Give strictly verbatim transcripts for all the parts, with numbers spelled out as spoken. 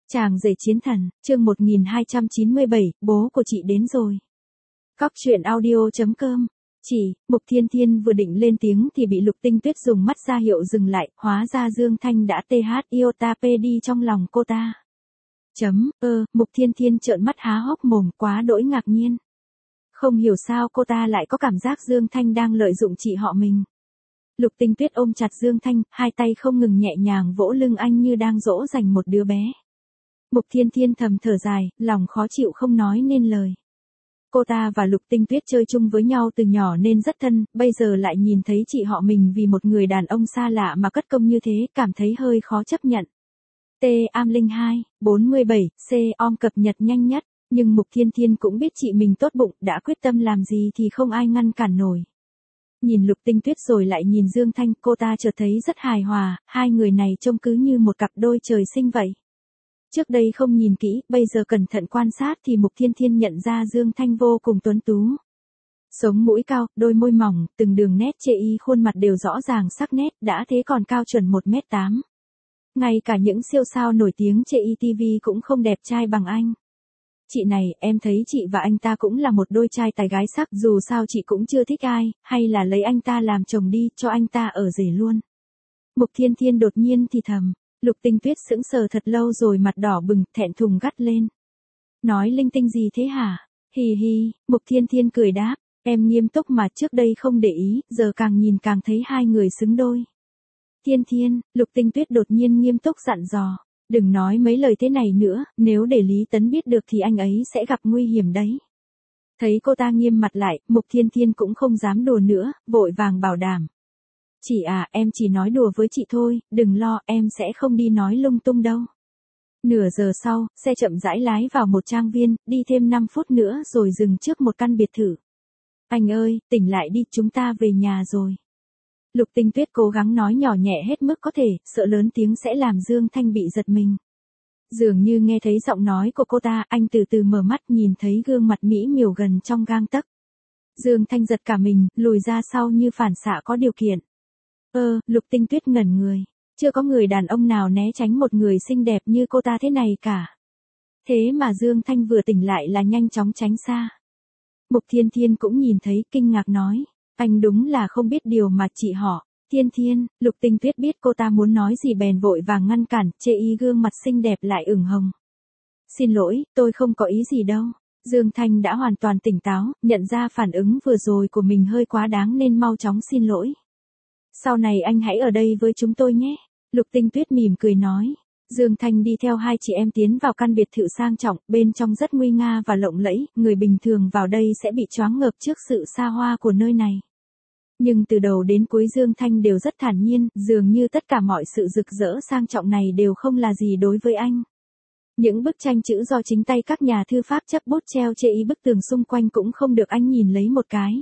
Chàng rể chiến thần, chương một nghìn hai trăm chín mươi bảy, bố của chị đến rồi. Cóc truyện audio chấm com. Chị, Mục Thiên Thiên vừa định lên tiếng thì bị Lục Tinh Tuyết dùng mắt ra hiệu dừng lại, hóa ra Dương Thanh đã th iota p đi trong lòng cô ta. Chấm, ơ, Mục Thiên Thiên trợn mắt há hốc mồm, quá đỗi ngạc nhiên. Không hiểu sao cô ta lại có cảm giác Dương Thanh đang lợi dụng chị họ mình. Lục Tinh Tuyết ôm chặt Dương Thanh, hai tay không ngừng nhẹ nhàng vỗ lưng anh như đang dỗ dành một đứa bé. Mục Thiên Thiên thầm thở dài, lòng khó chịu không nói nên lời. Cô ta và Lục Tinh Tuyết chơi chung với nhau từ nhỏ nên rất thân, bây giờ lại nhìn thấy chị họ mình vì một người đàn ông xa lạ mà cất công như thế, cảm thấy hơi khó chấp nhận. T am linh hai, bốn mươi bảy, C om cập nhật nhanh nhất, nhưng Mục Thiên Thiên cũng biết chị mình tốt bụng, đã quyết tâm làm gì thì không ai ngăn cản nổi. Nhìn Lục Tinh Tuyết rồi lại nhìn Dương Thanh, cô ta chợt thấy rất hài hòa, hai người này trông cứ như một cặp đôi trời sinh vậy. Trước đây không nhìn kỹ, bây giờ cẩn thận quan sát thì Mục Thiên Thiên nhận ra Dương Thanh vô cùng tuấn tú. Sống mũi cao, đôi môi mỏng, từng đường nét chê y khuôn mặt đều rõ ràng sắc nét, đã thế còn cao chuẩn một mét tám. Ngay cả những siêu sao nổi tiếng chê y ti vi cũng không đẹp trai bằng anh. Chị này, em thấy chị và anh ta cũng là một đôi trai tài gái sắc, dù sao chị cũng chưa thích ai, hay là lấy anh ta làm chồng đi, cho anh ta ở rể luôn. Mục Thiên Thiên đột nhiên thì thầm. Lục Tinh Tuyết sững sờ thật lâu rồi mặt đỏ bừng, thẹn thùng gắt lên. Nói linh tinh gì thế hả? Hì hì, Mục Thiên Thiên cười đáp, em nghiêm túc mà, trước đây không để ý, giờ càng nhìn càng thấy hai người xứng đôi. Thiên Thiên, Lục Tinh Tuyết đột nhiên nghiêm túc dặn dò, đừng nói mấy lời thế này nữa, nếu để Lý Tấn biết được thì anh ấy sẽ gặp nguy hiểm đấy. Thấy cô ta nghiêm mặt lại, Mục Thiên Thiên cũng không dám đùa nữa, vội vàng bảo đảm. Chị à, em chỉ nói đùa với chị thôi, đừng lo, em sẽ không đi nói lung tung đâu. Nửa giờ sau, xe chậm rãi lái vào một trang viên, đi thêm năm phút nữa rồi dừng trước một căn biệt thự. Anh ơi, tỉnh lại đi, chúng ta về nhà rồi. Lục Tinh Tuyết cố gắng nói nhỏ nhẹ hết mức có thể, sợ lớn tiếng sẽ làm Dương Thanh bị giật mình. Dường như nghe thấy giọng nói của cô ta, anh từ từ mở mắt nhìn thấy gương mặt mỹ miều gần trong gang tấc. Dương Thanh giật cả mình, lùi ra sau như phản xạ có điều kiện. Ơ, Lục Tinh Tuyết ngẩn người, chưa có người đàn ông nào né tránh một người xinh đẹp như cô ta thế này cả. Thế mà Dương Thanh vừa tỉnh lại là nhanh chóng tránh xa. Mục Thiên Thiên cũng nhìn thấy, kinh ngạc nói, anh đúng là không biết điều mà chị họ. Thiên Thiên, Lục Tinh Tuyết biết cô ta muốn nói gì bèn vội vàng ngăn cản, chê y gương mặt xinh đẹp lại ửng hồng. Xin lỗi, tôi không có ý gì đâu. Dương Thanh đã hoàn toàn tỉnh táo, nhận ra phản ứng vừa rồi của mình hơi quá đáng nên mau chóng xin lỗi. Sau này anh hãy ở đây với chúng tôi nhé. Lục Tinh Tuyết mỉm cười nói. Dương Thanh đi theo hai chị em tiến vào căn biệt thự sang trọng, bên trong rất nguy nga và lộng lẫy, người bình thường vào đây sẽ bị choáng ngợp trước sự xa hoa của nơi này. Nhưng từ đầu đến cuối Dương Thanh đều rất thản nhiên, dường như tất cả mọi sự rực rỡ sang trọng này đều không là gì đối với anh. Những bức tranh chữ do chính tay các nhà thư pháp chấp bút treo chê y bức tường xung quanh cũng không được anh nhìn lấy một cái.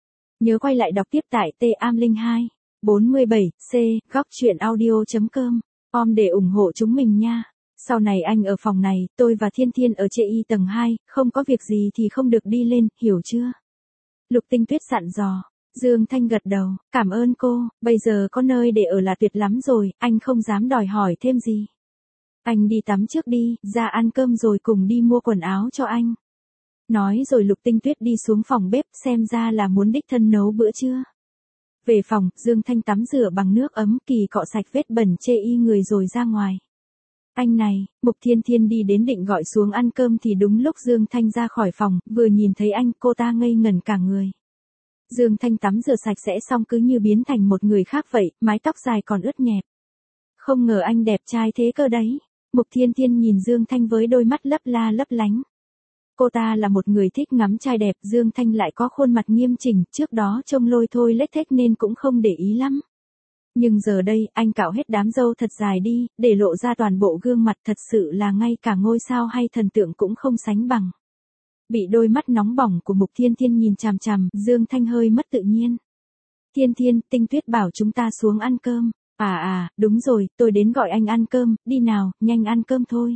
Nhớ quay lại đọc tiếp tại T am linh hai. bốn mươi bảy, C, góc truyện audio chấm com, om để ủng hộ chúng mình nha. Sau này anh ở phòng này, tôi và Thiên Thiên ở chê y tầng hai, không có việc gì thì không được đi lên, hiểu chưa? Lục Tinh Tuyết dặn dò. Dương Thanh gật đầu, cảm ơn cô, bây giờ có nơi để ở là tuyệt lắm rồi, anh không dám đòi hỏi thêm gì. Anh đi tắm trước đi, ra ăn cơm rồi cùng đi mua quần áo cho anh. Nói rồi Lục Tinh Tuyết đi xuống phòng bếp, xem ra là muốn đích thân nấu bữa trưa. Về phòng, Dương Thanh tắm rửa bằng nước ấm, kỳ cọ sạch vết bẩn chê y người rồi ra ngoài. Anh này, Mục Thiên Thiên đi đến định gọi xuống ăn cơm thì đúng lúc Dương Thanh ra khỏi phòng, vừa nhìn thấy anh, cô ta ngây ngẩn cả người. Dương Thanh tắm rửa sạch sẽ xong cứ như biến thành một người khác vậy, mái tóc dài còn ướt nhẹp. Không ngờ anh đẹp trai thế cơ đấy. Mục Thiên Thiên nhìn Dương Thanh với đôi mắt lấp la lấp lánh. Cô ta là một người thích ngắm trai đẹp, Dương Thanh lại có khuôn mặt nghiêm chỉnh, trước đó trông lôi thôi lết thếch nên cũng không để ý lắm. Nhưng giờ đây, anh cạo hết đám râu thật dài đi, để lộ ra toàn bộ gương mặt, thật sự là ngay cả ngôi sao hay thần tượng cũng không sánh bằng. Bị đôi mắt nóng bỏng của Mục Thiên Thiên nhìn chằm chằm, Dương Thanh hơi mất tự nhiên. Thiên Thiên, Tinh Tuyết bảo chúng ta xuống ăn cơm. À à, đúng rồi, tôi đến gọi anh ăn cơm, đi nào, nhanh ăn cơm thôi.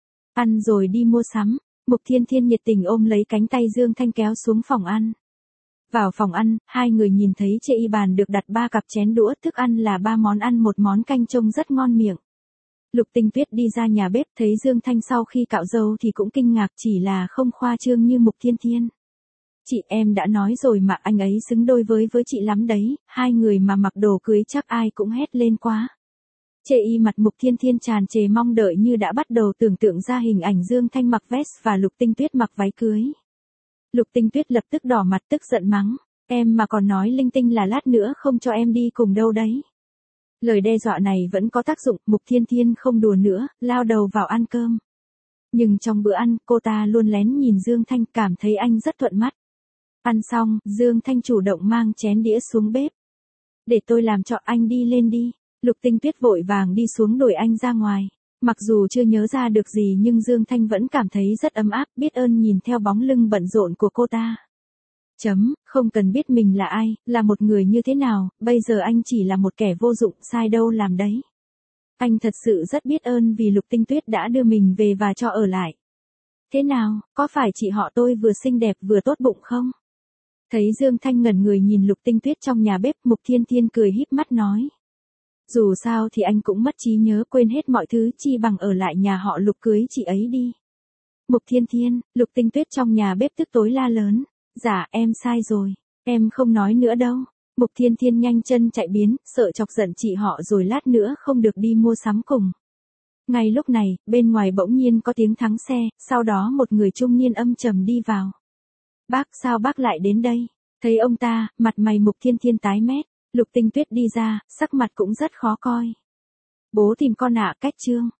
Ăn rồi đi mua sắm. Mục Thiên Thiên nhiệt tình ôm lấy cánh tay Dương Thanh kéo xuống phòng ăn. Vào phòng ăn, hai người nhìn thấy chê y bàn được đặt ba cặp chén đũa, thức ăn là ba món ăn một món canh trông rất ngon miệng. Lục Tinh Tuyết đi ra nhà bếp thấy Dương Thanh sau khi cạo râu thì cũng kinh ngạc, chỉ là không khoa trương như Mục Thiên Thiên. Chị, em đã nói rồi mà, anh ấy xứng đôi với với chị lắm đấy, hai người mà mặc đồ cưới chắc ai cũng hét lên quá. Chê y mặt Mục Thiên Thiên tràn trề mong đợi như đã bắt đầu tưởng tượng ra hình ảnh Dương Thanh mặc vest và Lục Tinh Tuyết mặc váy cưới. Lục Tinh Tuyết lập tức đỏ mặt tức giận mắng, em mà còn nói linh tinh là lát nữa không cho em đi cùng đâu đấy. Lời đe dọa này vẫn có tác dụng, Mục Thiên Thiên không đùa nữa, lao đầu vào ăn cơm. Nhưng trong bữa ăn, cô ta luôn lén nhìn Dương Thanh, cảm thấy anh rất thuận mắt. Ăn xong, Dương Thanh chủ động mang chén đĩa xuống bếp. Để tôi làm cho, anh đi lên đi. Lục Tinh Tuyết vội vàng đi xuống đuổi anh ra ngoài. Mặc dù chưa nhớ ra được gì nhưng Dương Thanh vẫn cảm thấy rất ấm áp, biết ơn nhìn theo bóng lưng bận rộn của cô ta. Chấm, không cần biết mình là ai, là một người như thế nào, bây giờ anh chỉ là một kẻ vô dụng, sai đâu làm đấy. Anh thật sự rất biết ơn vì Lục Tinh Tuyết đã đưa mình về và cho ở lại. Thế nào, có phải chị họ tôi vừa xinh đẹp vừa tốt bụng không? Thấy Dương Thanh ngẩn người nhìn Lục Tinh Tuyết trong nhà bếp, Mục Thiên Thiên cười híp mắt nói. Dù sao thì anh cũng mất trí nhớ, quên hết mọi thứ, chi bằng ở lại nhà họ Lục cưới chị ấy đi. Mục Thiên Thiên, Lục Tinh Tuyết trong nhà bếp tức tối la lớn. Dạ, em sai rồi, em không nói nữa đâu. Mục Thiên Thiên nhanh chân chạy biến, sợ chọc giận chị họ rồi lát nữa không được đi mua sắm cùng. Ngay lúc này, bên ngoài bỗng nhiên có tiếng thắng xe, sau đó một người trung niên âm trầm đi vào. Bác, sao bác lại đến đây? Thấy ông ta, mặt mày Mục Thiên Thiên tái mét. Lục Tinh Tuyết đi ra, sắc mặt cũng rất khó coi. Bố tìm con ạ, cách trương.